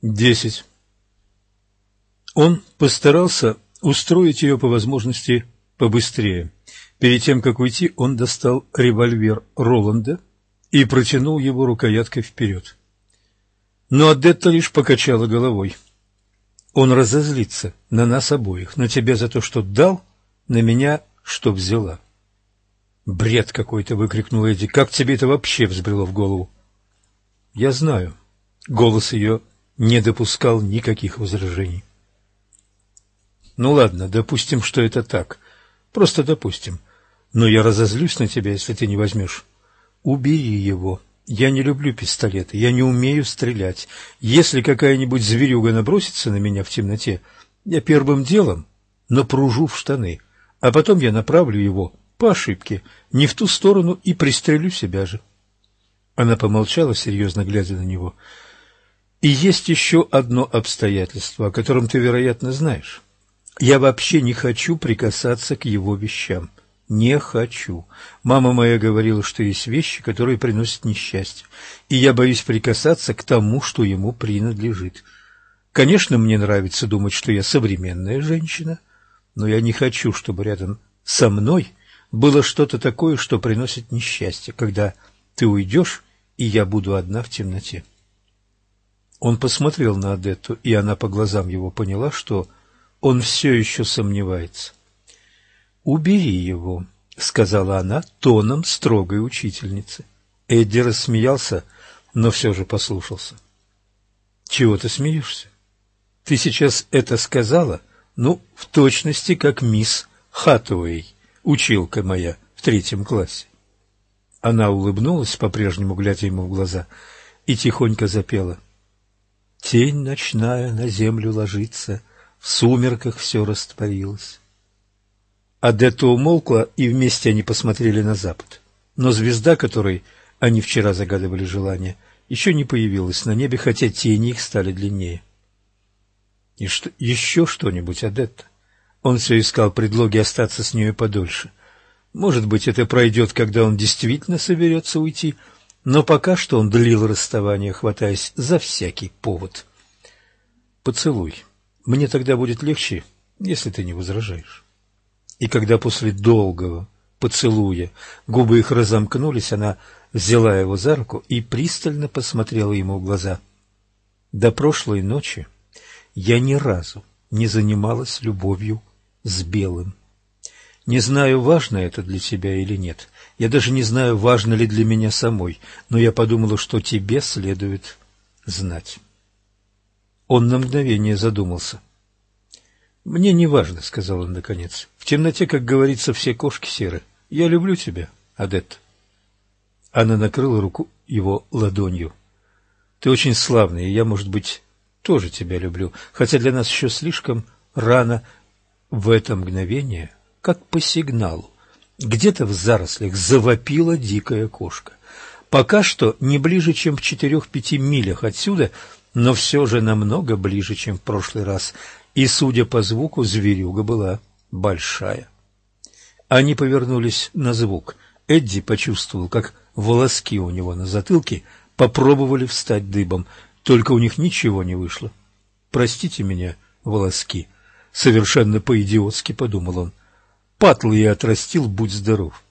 10. Он постарался устроить ее по возможности побыстрее. Перед тем, как уйти, он достал револьвер Роланда и протянул его рукояткой вперед. Но Адетта лишь покачала головой. Он разозлится на нас обоих, на тебя за то, что дал, на меня, что взяла. «Бред какой-то!» — выкрикнул Эдди. «Как тебе это вообще взбрело в голову?» «Я знаю». Голос ее не допускал никаких возражений. «Ну ладно, допустим, что это так. Просто допустим. Но я разозлюсь на тебя, если ты не возьмешь. Убери его. Я не люблю пистолеты, я не умею стрелять. Если какая-нибудь зверюга набросится на меня в темноте, я первым делом напружу в штаны, а потом я направлю его по ошибке не в ту сторону и пристрелю себя же». Она помолчала, серьезно глядя на него. «И есть еще одно обстоятельство, о котором ты, вероятно, знаешь. Я вообще не хочу прикасаться к его вещам. Не хочу. Мама моя говорила, что есть вещи, которые приносят несчастье, и я боюсь прикасаться к тому, что ему принадлежит. Конечно, мне нравится думать, что я современная женщина, но я не хочу, чтобы рядом со мной было что-то такое, что приносит несчастье, когда ты уйдешь, и я буду одна в темноте». Он посмотрел на Адетту, и она по глазам его поняла, что он все еще сомневается. «Убери его», — сказала она тоном строгой учительницы. Эдди рассмеялся, но все же послушался. «Чего ты смеешься? Ты сейчас это сказала, ну, в точности, как мисс Хатуэй, училка моя в 3 классе». Она улыбнулась, по-прежнему глядя ему в глаза, и тихонько запела. «Тень ночная на землю ложится, в сумерках все растворилось». Адетта умолкла, и вместе они посмотрели на запад. Но звезда, которой они вчера загадывали желание, еще не появилась на небе, хотя тени их стали длиннее. «И что, еще что-нибудь, Адетта?» Он все искал предлоги остаться с нею подольше. Может быть, это пройдет, когда он действительно соберется уйти, но пока что он длил расставание, хватаясь за всякий повод. «Поцелуй. Мне тогда будет легче, если ты не возражаешь». И когда после долгого поцелуя губы их разомкнулись, она взяла его за руку и пристально посмотрела ему в глаза. «До прошлой ночи я ни разу не занималась любовью с белым. Не знаю, важно это для тебя или нет. Я даже не знаю, важно ли для меня самой, но я подумала, что тебе следует знать». Он на мгновение задумался. «Мне не важно», — сказал он наконец. «В темноте, как говорится, все кошки серы. Я люблю тебя, Адетта». Она накрыла руку его ладонью. «Ты очень славный, и я, может быть, тоже тебя люблю, хотя для нас еще слишком рано». В это мгновение, как по сигналу, где-то в зарослях завопила дикая кошка. Пока что не ближе, чем в 4-5 милях отсюда, но все же намного ближе, чем в прошлый раз. И, судя по звуку, зверюга была большая. Они повернулись на звук. Эдди почувствовал, как волоски у него на затылке попробовали встать дыбом, только у них ничего не вышло. «Простите меня, волоски», — совершенно по-идиотски подумал он. «Патлы я отрастил, будь здоров».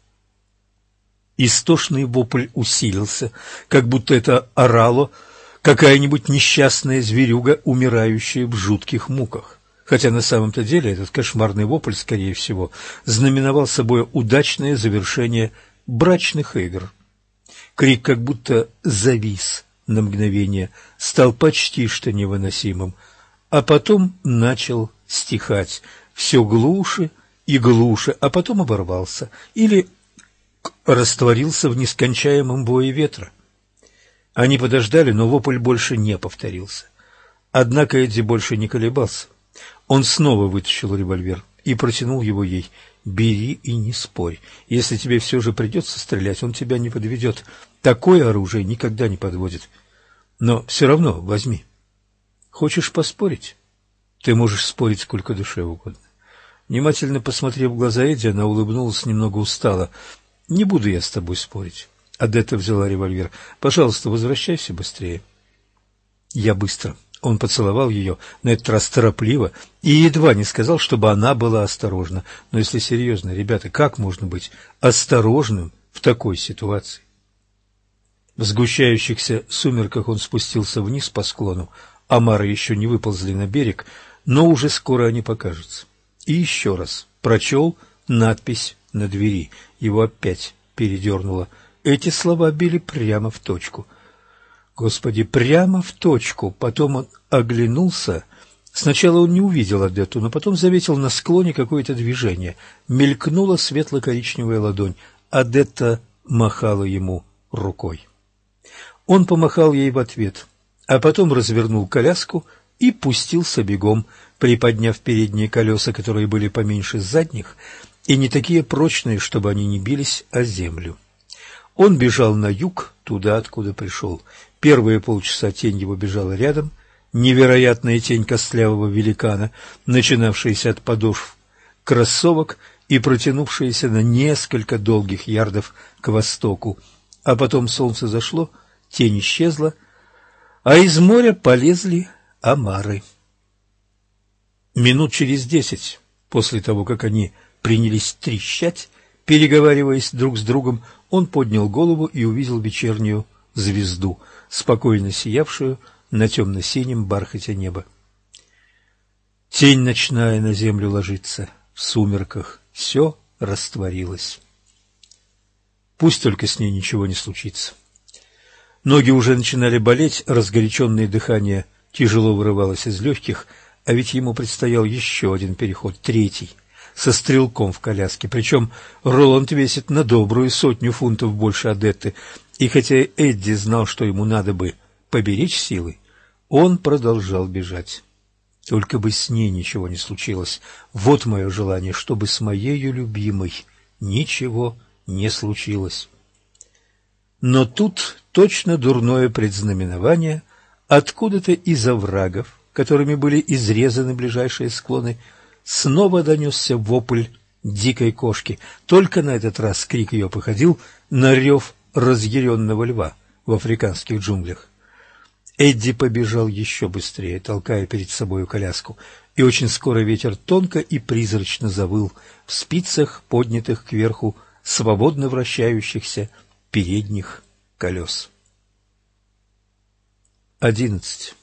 Истошный вопль усилился, как будто это орало какая-нибудь несчастная зверюга, умирающая в жутких муках. Хотя на самом-то деле этот кошмарный вопль, скорее всего, знаменовал собой удачное завершение брачных игр. Крик как будто завис на мгновение, стал почти что невыносимым, а потом начал стихать все глуше и глуше, а потом оборвался или растворился в нескончаемом вое ветра. Они подождали, но вопль больше не повторился. Однако Эдди больше не колебался. Он снова вытащил револьвер и протянул его ей. «Бери и не спорь. Если тебе все же придется стрелять, он тебя не подведет. Такое оружие никогда не подводит. Но все равно возьми. Хочешь поспорить? Ты можешь спорить сколько душе угодно». Внимательно посмотрев в глаза Эдди, она улыбнулась немного устало. «Не буду я с тобой спорить». Адетта взяла револьвер. «Пожалуйста, возвращайся быстрее». «Я быстро», Он поцеловал ее, на этот раз торопливо, и едва не сказал, чтобы она была осторожна. Но если серьезно, ребята, как можно быть осторожным в такой ситуации? В сгущающихся сумерках он спустился вниз по склону. Омары еще не выползли на берег, но уже скоро они покажутся. И еще раз прочел надпись на двери. Его опять передернуло. Эти слова били прямо в точку. Господи, прямо в точку. Потом он оглянулся. Сначала он не увидел Одетту, но потом заметил на склоне какое-то движение. Мелькнула светло-коричневая ладонь. Одетта махала ему рукой. Он помахал ей в ответ, а потом развернул коляску и пустился бегом, приподняв передние колеса, которые были поменьше задних и не такие прочные, чтобы они не бились о землю. Он бежал на юг, туда, откуда пришел. Первые полчаса тень его бежала рядом, невероятная тень костлявого великана, начинавшаяся от подошв кроссовок и протянувшаяся на несколько долгих ярдов к востоку. А потом солнце зашло, тень исчезла, а из моря полезли омары. Минут через 10 после того, как они принялись трещать, переговариваясь друг с другом, он поднял голову и увидел вечернюю звезду, спокойно сиявшую на темно-синем бархате неба. Тень ночная на землю ложится, в сумерках все растворилось. Пусть только с ней ничего не случится. Ноги уже начинали болеть, разгоряченное дыхание тяжело вырывалось из легких, а ведь ему предстоял еще один переход, третий, со стрелком в коляске. Причем Роланд весит на добрую 100 фунтов больше Одетты, и хотя Эдди знал, что ему надо бы поберечь силы, он продолжал бежать. Только бы с ней ничего не случилось. Вот мое желание, чтобы с моею любимой ничего не случилось. Но тут точно дурное предзнаменование, откуда-то из оврагов, которыми были изрезаны ближайшие склоны, снова донесся вопль дикой кошки. Только на этот раз крик ее походил на рев разъяренного льва в африканских джунглях. Эдди побежал еще быстрее, толкая перед собою коляску, и очень скоро ветер тонко и призрачно завыл в спицах, поднятых кверху свободно вращающихся передних колес. 11.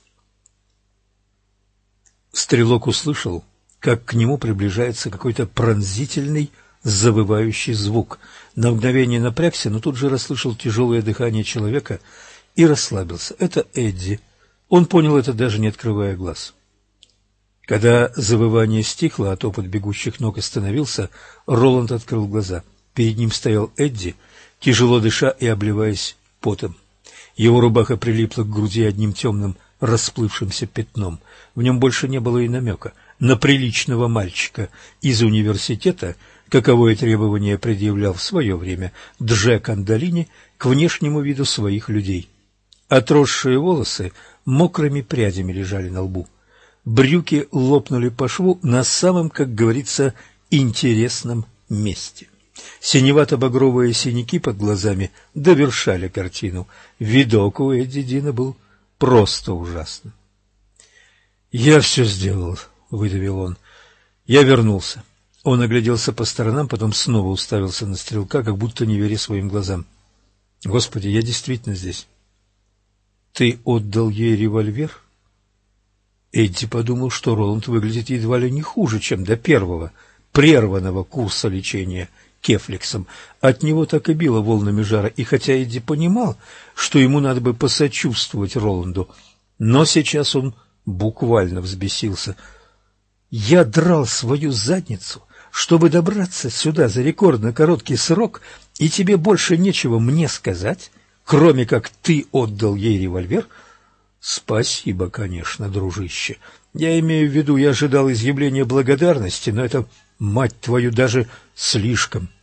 Стрелок услышал, как к нему приближается какой-то пронзительный, завывающий звук. На мгновение напрягся, но тут же расслышал тяжелое дыхание человека и расслабился. Это Эдди. Он понял это, даже не открывая глаз. Когда завывание стихло, а топот бегущих ног остановился, Роланд открыл глаза. Перед ним стоял Эдди, тяжело дыша и обливаясь потом. Его рубаха прилипла к груди одним темным расплывшимся пятном. В нем больше не было и намека на приличного мальчика из университета, каковое требование предъявлял в свое время Джек Андолини к внешнему виду своих людей. Отросшие волосы мокрыми прядями лежали на лбу. Брюки лопнули по шву на самом, как говорится, интересном месте. Синевато-багровые синяки под глазами довершали картину. Видок у Эдди Дина был просто ужасным. «Я все сделал», — выдавил он. «Я вернулся». Он огляделся по сторонам, потом снова уставился на стрелка, как будто не веря своим глазам. «Господи, я действительно здесь». «Ты отдал ей револьвер?» Эдди подумал, что Роланд выглядит едва ли не хуже, чем до первого прерванного курса лечения кефлексом. От него так и било волнами жара, и хотя Эдди понимал, что ему надо бы посочувствовать Роланду, но сейчас он буквально взбесился. «Я драл свою задницу, чтобы добраться сюда за рекордно короткий срок, и тебе больше нечего мне сказать, кроме как ты отдал ей револьвер?» «Спасибо, конечно, дружище. Я имею в виду, я ожидал изъявления благодарности, но это, мать твою, даже слишком.